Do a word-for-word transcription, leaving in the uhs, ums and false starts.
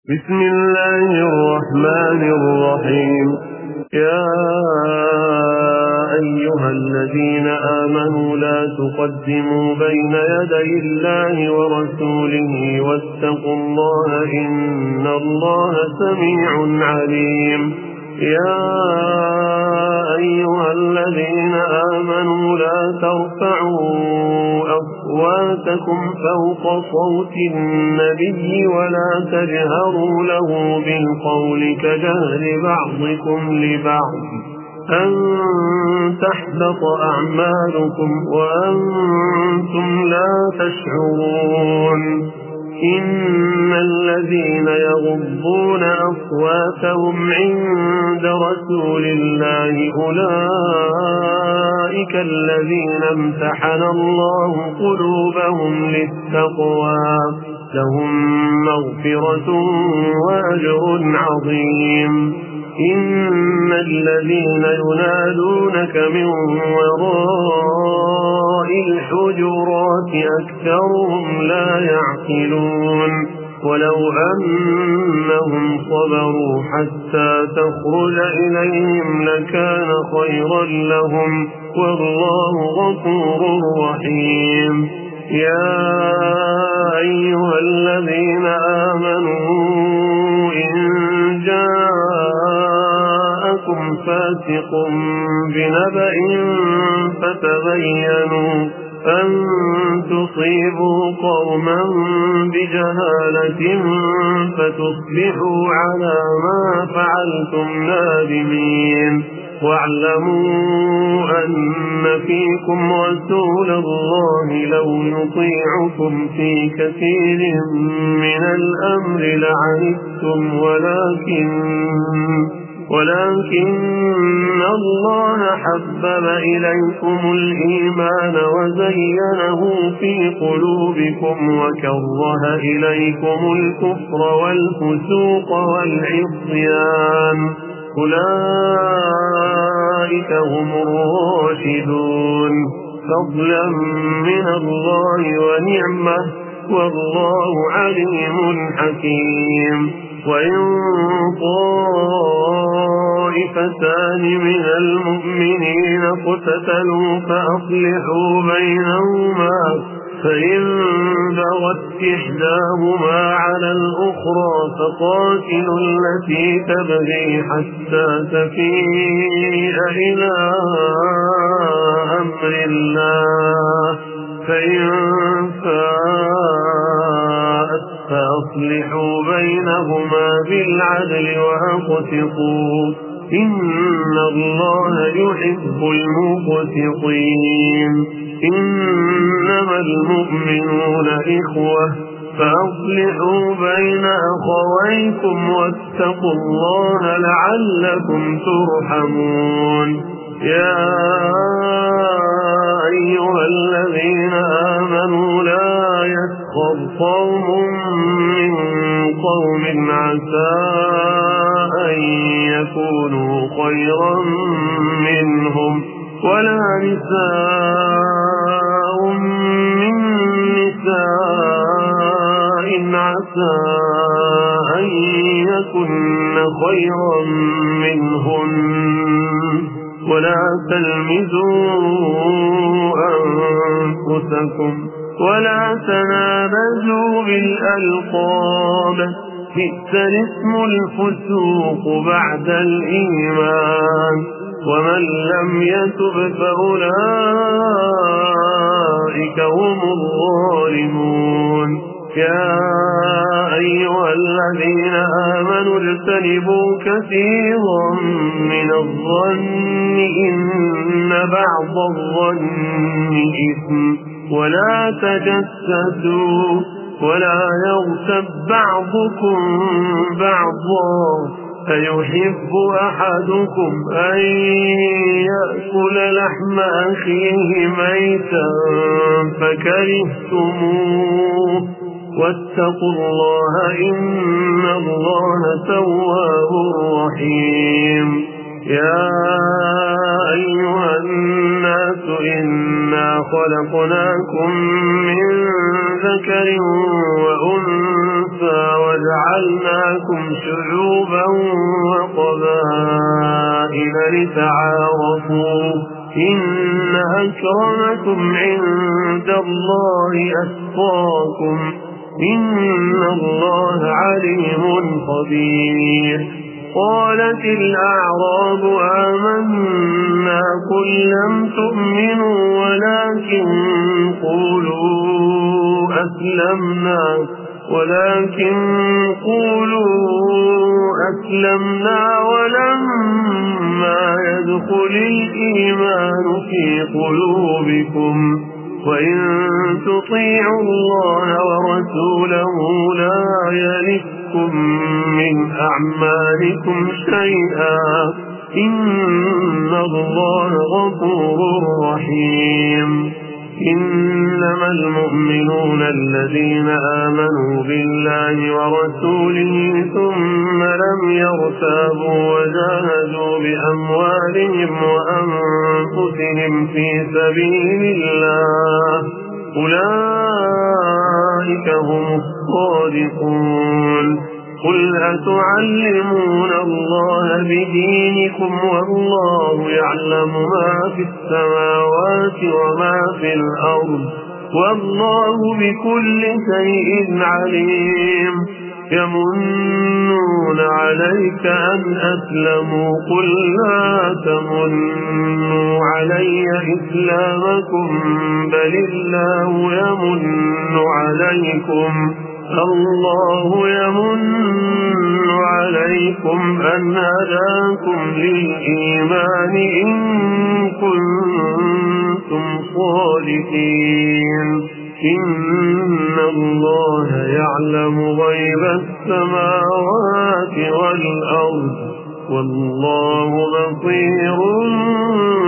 بسم الله الرحمن الرحيم. يا أيها الذين آمنوا لا تقدموا بين يدي الله ورسوله واتقوا الله إن الله سميع عليم. يا أيها الذين آمنوا لا ترفعوا أصواتكم فوق صوت النبي ولا تجهروا له بالقول كجهر بعضكم لبعض أن تحبط أعمالكم وأنتم لا تشعرون. إن الذين يغضون أصواتهم عند رسول الله أولئك الذين امتحن الله قلوبهم للتقوى لهم مغفرة وأجر عظيم. إن الذين ينادونك من وراء الحجرات أكثرهم لا يعقلون. ولو أنهم صبروا حتى تخرج إليهم لكان خيرا لهم والله غفور رحيم. يا أيها الذين آمنوا إن جاءكم فاسق بنبأ فتبينوا أن تصيبوا قوما بجهالة فتصبحوا على ما فعلتم نادمين. واعلموا أن فيكم رسول الله لو يطيعكم في كثير من الأمر لعنتم ولكن ولكن الله حبب إليكم الإيمان وزينه في قلوبكم وكره إليكم الكفر والفسوق والعصيان أولئك هم الراشدون فضلا من الله ونعمة والله عليم حكيم. وإن طائفتان من المؤمنين اقتتلوا فأصلحوا بينهما فإن بغت إحداهما على الأخرى فقاتلوا التي تبغي حتى تفيء إلى أمر الله فإن فاءت فأصلحوا بينهما بالعدل وأقسطوا إن الله يحب المقسطين. إنما المؤمنون إخوة فأصلحوا بين أخويكم واتقوا الله لعلكم ترحمون. يا أيها الذين آمنوا لا يسخر قوم من قوم عسى أن يكونوا خيرا منهم ولا نساء من نساء عسى أن يكن خيرا منهن ولا تلمزوا أنفسكم ولا تنابزوا بالألقاب بئس الاسم الفسوق بعد الإيمان ومن لم يتب فأولئك هم الظالمون. يا أيها الذين آمنوا اجتنبوا كثيرا من الظن إن بعض الظن إثم ولا تجسسوا ولا يغتب بعضكم بعضا أيحب أحدكم أن يأكل لحم أخيه ميتا فكرهتموه واتقوا الله إن الله تواب رحيم. يا أيها الناس إنا خلقناكم من ذكر وأنثى وجعلناكم شعوبا وقبائل لتعارفوا إن أكرمكم عند الله أتقاكم إن الله عليم خبير. قالت الأعراب آمنا قل لم تؤمنوا ولكن قولوا أسلمنا ولكن قولوا أسلمنا ولما يدخل الإيمان في قلوبكم وإن تطيعوا الله ورسوله لا يلدكم من أعمالكم شيئا إن الله غفور رحيم. إنما المؤمنون الذين آمنوا بالله ورسوله ثم لم يرتابوا وجاهدوا بأموالهم وأنفسهم في سبيل الله أولئك هم الصادقون. قل أتعلمون الله بدينكم والله يعلم ما في السماوات وما في الأرض والله بكل شيء عليم. يمنون عليك أن أسلموا قل لا تمنوا علي إسلامكم بل الله يمن عليكم الله يمن عليكم أن هداكم للإيمان إن كنتم صادقين. إن الله يعلم غيب السماوات والأرض والله بصير